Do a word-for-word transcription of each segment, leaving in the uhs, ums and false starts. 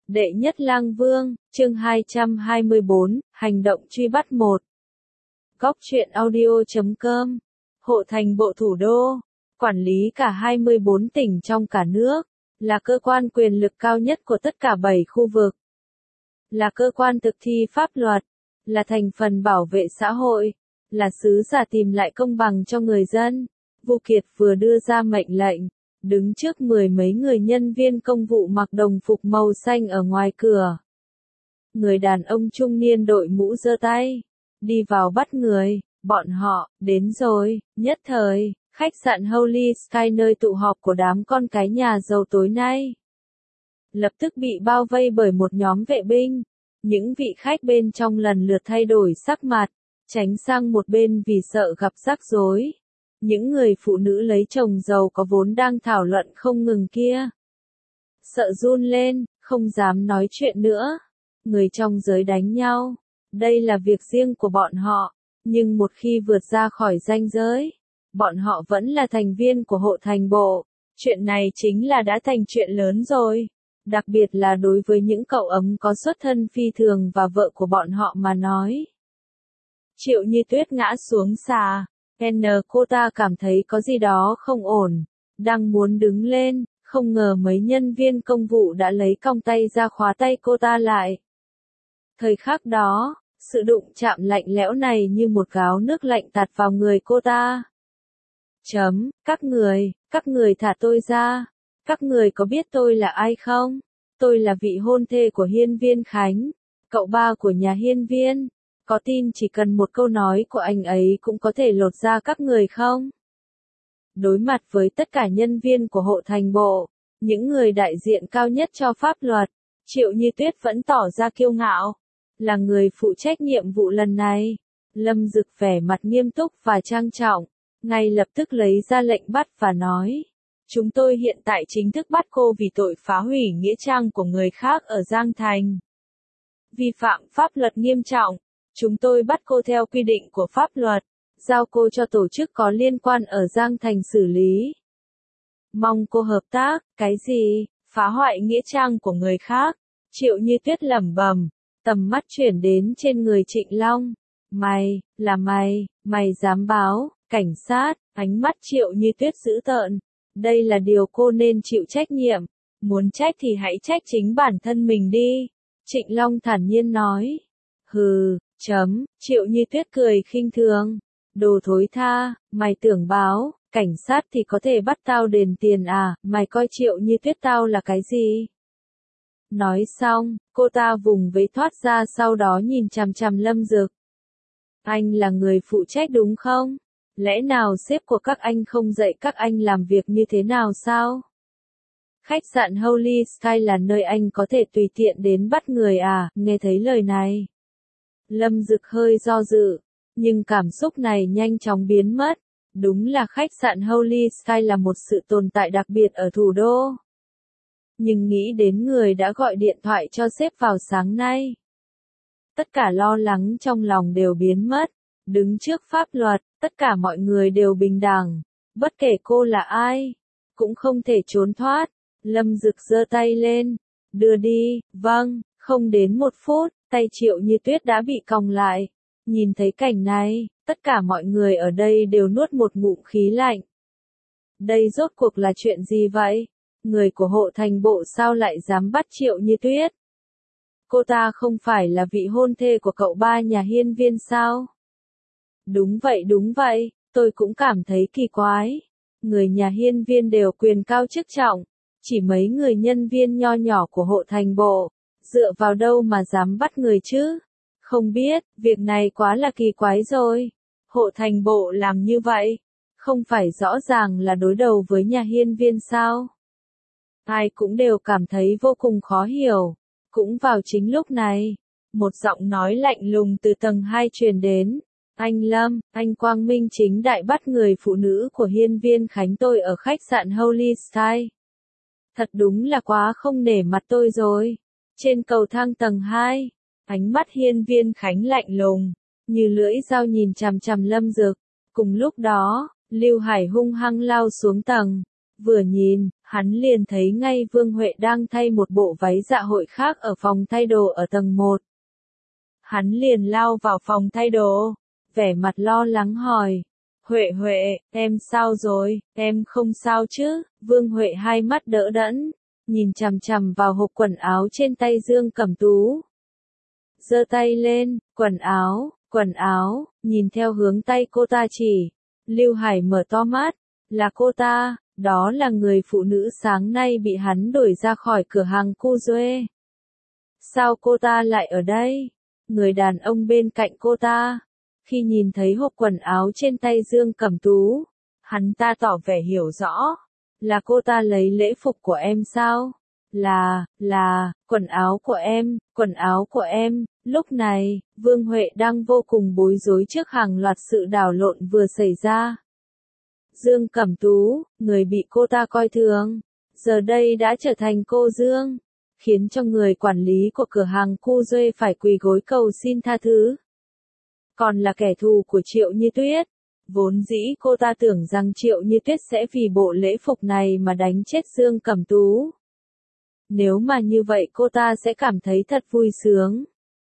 Đệ nhất lang vương, chương hai trăm hai mươi bốn, hành động truy bắt một. Góc truyện audio chấm com. Hộ thành bộ thủ đô, quản lý cả hai mươi bốn tỉnh trong cả nước, là cơ quan quyền lực cao nhất của tất cả bảy khu vực. Là cơ quan thực thi pháp luật, là thành phần bảo vệ xã hội, là sứ giả tìm lại công bằng cho người dân. Vu Kiệt vừa đưa ra mệnh lệnh, đứng trước mười mấy người nhân viên công vụ mặc đồng phục màu xanh ở ngoài cửa. Người đàn ông trung niên đội mũ giơ tay, đi vào bắt người, bọn họ, đến rồi, nhất thời, khách sạn Holy Sky nơi tụ họp của đám con cái nhà giàu tối nay. Lập tức bị bao vây bởi một nhóm vệ binh, những vị khách bên trong lần lượt thay đổi sắc mặt, tránh sang một bên vì sợ gặp rắc rối. Những người phụ nữ lấy chồng giàu có vốn đang thảo luận không ngừng kia. Sợ run lên, không dám nói chuyện nữa. Người trong giới đánh nhau. Đây là việc riêng của bọn họ. Nhưng một khi vượt ra khỏi ranh giới, bọn họ vẫn là thành viên của hộ thành bộ. Chuyện này chính là đã thành chuyện lớn rồi. Đặc biệt là đối với những cậu ấm có xuất thân phi thường và vợ của bọn họ mà nói. Triệu Như Tuyết ngã xuống xà. N cô ta cảm thấy có gì đó không ổn, đang muốn đứng lên, không ngờ mấy nhân viên công vụ đã lấy cong tay ra khóa tay cô ta lại. Thời khắc đó, sự đụng chạm lạnh lẽo này như một gáo nước lạnh tạt vào người cô ta. Chấm, các người, các người thả tôi ra, các người có biết tôi là ai không? Tôi là vị hôn thê của Hiên Viên Khánh, cậu ba của nhà Hiên Viên. Có tin chỉ cần một câu nói của anh ấy cũng có thể lột ra các người không? Đối mặt với tất cả nhân viên của hộ thành bộ, những người đại diện cao nhất cho pháp luật, Triệu Như Tuyết vẫn tỏ ra kiêu ngạo. Là người phụ trách nhiệm vụ lần này, Lâm Dực vẻ mặt nghiêm túc và trang trọng, ngay lập tức lấy ra lệnh bắt và nói. Chúng tôi hiện tại chính thức bắt cô vì tội phá hủy nghĩa trang của người khác ở Giang Thành. Vi phạm pháp luật nghiêm trọng. Chúng tôi bắt cô theo quy định của pháp luật, giao cô cho tổ chức có liên quan ở Giang Thành xử lý. Mong cô hợp tác, cái gì, phá hoại nghĩa trang của người khác. Triệu Như Tuyết lẩm bẩm, tầm mắt chuyển đến trên người Trịnh Long. Mày, là mày, mày dám báo, cảnh sát, ánh mắt Triệu Như Tuyết dữ tợn. Đây là điều cô nên chịu trách nhiệm, muốn trách thì hãy trách chính bản thân mình đi. Trịnh Long thản nhiên nói. Hừ. Chấm, Triệu Như Tuyết cười khinh thường. Đồ thối tha, mày tưởng báo, cảnh sát thì có thể bắt tao đền tiền à, mày coi Triệu Như Tuyết tao là cái gì? Nói xong, cô ta vùng vẫy thoát ra sau đó nhìn chằm chằm Lâm Dực. Anh là người phụ trách đúng không? Lẽ nào sếp của các anh không dạy các anh làm việc như thế nào sao? Khách sạn Holy Sky là nơi anh có thể tùy tiện đến bắt người à, nghe thấy lời này. Lâm Dực hơi do dự, nhưng cảm xúc này nhanh chóng biến mất. Đúng là khách sạn Holy Sky là một sự tồn tại đặc biệt ở thủ đô. Nhưng nghĩ đến người đã gọi điện thoại cho sếp vào sáng nay. Tất cả lo lắng trong lòng đều biến mất. Đứng trước pháp luật, tất cả mọi người đều bình đẳng. Bất kể cô là ai, cũng không thể trốn thoát. Lâm Dực giơ tay lên. Đưa đi, vâng, không đến một phút. Tay Triệu Như Tuyết đã bị còng lại. Nhìn thấy cảnh này, tất cả mọi người ở đây đều nuốt một ngụm khí lạnh. Đây rốt cuộc là chuyện gì vậy? Người của hộ thành bộ sao lại dám bắt Triệu Như Tuyết? Cô ta không phải là vị hôn thê của cậu ba nhà Hiên Viên sao? Đúng vậy đúng vậy, tôi cũng cảm thấy kỳ quái. Người nhà Hiên Viên đều quyền cao chức trọng, chỉ mấy người nhân viên nho nhỏ của hộ thành bộ. Dựa vào đâu mà dám bắt người chứ? Không biết, việc này quá là kỳ quái rồi. Hộ thành bộ làm như vậy, không phải rõ ràng là đối đầu với nhà Hiên Viên sao? Ai cũng đều cảm thấy vô cùng khó hiểu. Cũng vào chính lúc này, một giọng nói lạnh lùng từ tầng hai truyền đến. Anh Lâm, anh quang minh chính đại bắt người phụ nữ của Hiên Viên Khánh tôi ở khách sạn Holy Sky. Thật đúng là quá không nể mặt tôi rồi. Trên cầu thang tầng hai, ánh mắt Hiên Viên Khánh lạnh lùng, như lưỡi dao nhìn chằm chằm Lâm Dực. Cùng lúc đó, Lưu Hải hung hăng lao xuống tầng. Vừa nhìn, Hắn liền thấy ngay Vương Huệ đang thay một bộ váy dạ hội khác ở phòng thay đồ ở tầng một. Hắn liền lao vào phòng thay đồ, vẻ mặt lo lắng hỏi. Huệ Huệ, em sao rồi, em không sao chứ? Vương Huệ hai mắt đỡ đẫn, nhìn chằm chằm vào hộp quần áo trên tay Dương Cẩm Tú. Giơ tay lên, quần áo, quần áo, nhìn theo hướng tay cô ta chỉ. Lưu Hải mở to mắt, là cô ta, đó là người phụ nữ sáng nay bị hắn đuổi ra khỏi cửa hàng Cu Duê. Sao cô ta lại ở đây? Người đàn ông bên cạnh cô ta, khi nhìn thấy hộp quần áo trên tay Dương Cẩm Tú, hắn ta tỏ vẻ hiểu rõ. Là cô ta lấy lễ phục của em sao? Là, là, quần áo của em, quần áo của em. Lúc này, Vương Huệ đang vô cùng bối rối trước hàng loạt sự đảo lộn vừa xảy ra. Dương Cẩm Tú, người bị cô ta coi thường, giờ đây đã trở thành cô Dương, khiến cho người quản lý của cửa hàng Cu Duê phải quỳ gối cầu xin tha thứ. Còn là kẻ thù của Triệu Như Tuyết. Vốn dĩ cô ta tưởng rằng Triệu Như Tuyết sẽ vì bộ lễ phục này mà đánh chết Dương Cẩm Tú. Nếu mà như vậy cô ta sẽ cảm thấy thật vui sướng.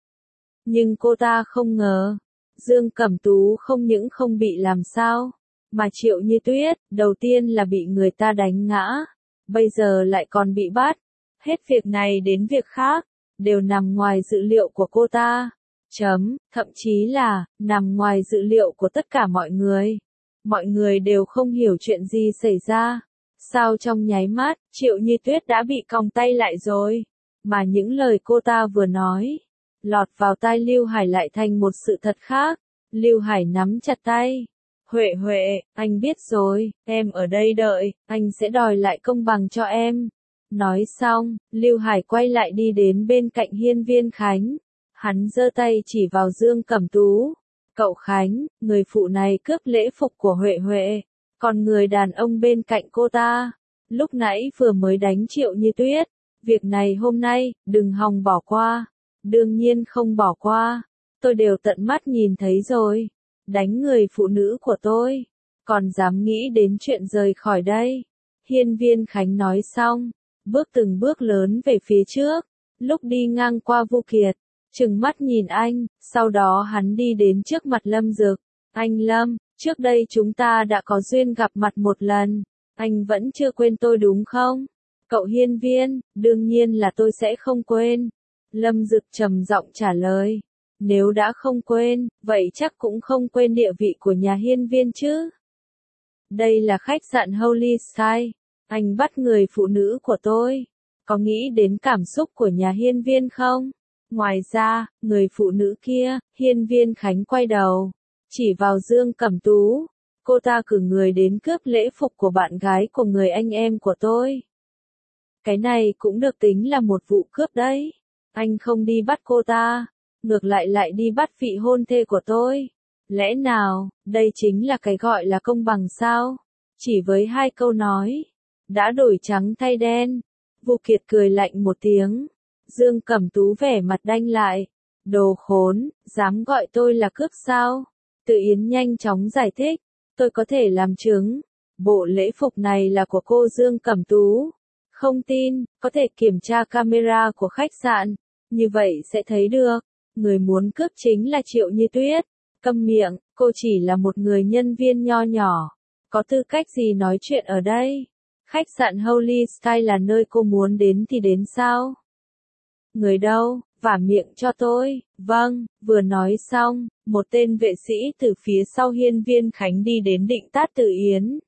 Nhưng cô ta không ngờ, Dương Cẩm Tú không những không bị làm sao, mà Triệu Như Tuyết, đầu tiên là bị người ta đánh ngã, bây giờ lại còn bị bắt. Hết việc này đến việc khác, đều nằm ngoài dự liệu của cô ta. Chấm, thậm chí là, nằm ngoài dự liệu của tất cả mọi người. Mọi người đều không hiểu chuyện gì xảy ra. Sao trong nháy mắt, Triệu Như Tuyết đã bị còng tay lại rồi. Mà những lời cô ta vừa nói, lọt vào tai Lưu Hải lại thành một sự thật khác. Lưu Hải nắm chặt tay. Huệ Huệ, anh biết rồi, em ở đây đợi, anh sẽ đòi lại công bằng cho em. Nói xong, Lưu Hải quay lại đi đến bên cạnh Hiên Viên Khánh. Hắn giơ tay chỉ vào Dương Cẩm Tú. Cậu Khánh, người phụ này cướp lễ phục của Huệ Huệ. Còn người đàn ông bên cạnh cô ta, lúc nãy vừa mới đánh Triệu Như Tuyết. Việc này hôm nay, đừng hòng bỏ qua. Đương nhiên không bỏ qua. Tôi đều tận mắt nhìn thấy rồi. Đánh người phụ nữ của tôi. Còn dám nghĩ đến chuyện rời khỏi đây. Hiên Viên Khánh nói xong, bước từng bước lớn về phía trước. Lúc đi ngang qua Vu Kiệt, trừng mắt nhìn anh, sau đó hắn đi đến trước mặt Lâm Dực. Anh Lâm, trước đây chúng ta đã có duyên gặp mặt một lần, anh vẫn chưa quên tôi đúng không? Cậu Hiên Viên, đương nhiên là tôi sẽ không quên. Lâm Dực trầm giọng trả lời. Nếu đã không quên, vậy chắc cũng không quên địa vị của nhà Hiên Viên chứ. Đây là khách sạn Holy Sky, anh bắt người phụ nữ của tôi. Có nghĩ đến cảm xúc của nhà Hiên Viên không? Ngoài ra, người phụ nữ kia, Hiên Viên Khánh quay đầu, chỉ vào Dương Cẩm Tú. Cô ta cử người đến cướp lễ phục của bạn gái của người anh em của tôi. Cái này cũng được tính là một vụ cướp đấy. Anh không đi bắt cô ta, ngược lại lại đi bắt vị hôn thê của tôi. Lẽ nào, đây chính là cái gọi là công bằng sao? Chỉ với hai câu nói, đã đổi trắng thay đen. Vu Kiệt cười lạnh một tiếng. Dương Cẩm Tú vẻ mặt đanh lại. Đồ khốn, dám gọi tôi là cướp sao? Tự Yến nhanh chóng giải thích. Tôi có thể làm chứng. Bộ lễ phục này là của cô Dương Cẩm Tú. Không tin, có thể kiểm tra camera của khách sạn. Như vậy sẽ thấy được. Người muốn cướp chính là Triệu Như Tuyết. Câm miệng, cô chỉ là một người nhân viên nho nhỏ. Có tư cách gì nói chuyện ở đây? Khách sạn Holy Sky là nơi cô muốn đến thì đến sao? Người đâu, vả miệng cho tôi. Vâng, vừa nói xong, một tên vệ sĩ từ phía sau Hiên Viên Khánh đi đến định tát Từ Yến.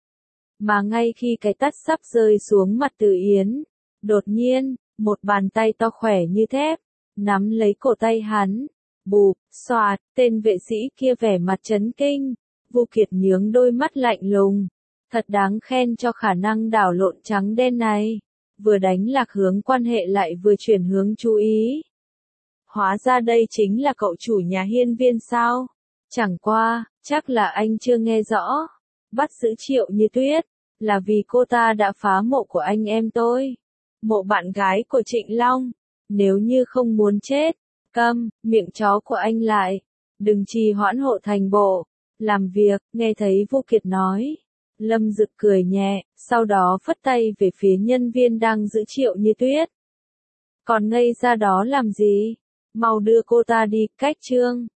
Mà ngay khi cái tát sắp rơi xuống mặt Từ Yến, đột nhiên, một bàn tay to khỏe như thép, nắm lấy cổ tay hắn. Bụp, xoạt, tên vệ sĩ kia vẻ mặt chấn kinh. Vu Kiệt nhướng đôi mắt lạnh lùng. Thật đáng khen cho khả năng đảo lộn trắng đen này. Vừa đánh lạc hướng quan hệ lại vừa chuyển hướng chú ý. Hóa ra đây chính là cậu chủ nhà Hiên Viên sao? Chẳng qua, chắc là anh chưa nghe rõ. Bắt giữ Triệu Như Tuyết, là vì cô ta đã phá mộ của anh em tôi. Mộ bạn gái của Trịnh Long. Nếu như không muốn chết, câm, miệng chó của anh lại. Đừng trì hoãn hộ thành bộ. Làm việc, nghe thấy Vu Kiệt nói. Lâm Dực cười nhẹ, sau đó phất tay về phía nhân viên đang giữ Triệu Như Tuyết. Còn ngây ra đó làm gì? Mau đưa cô ta đi, cách Trương.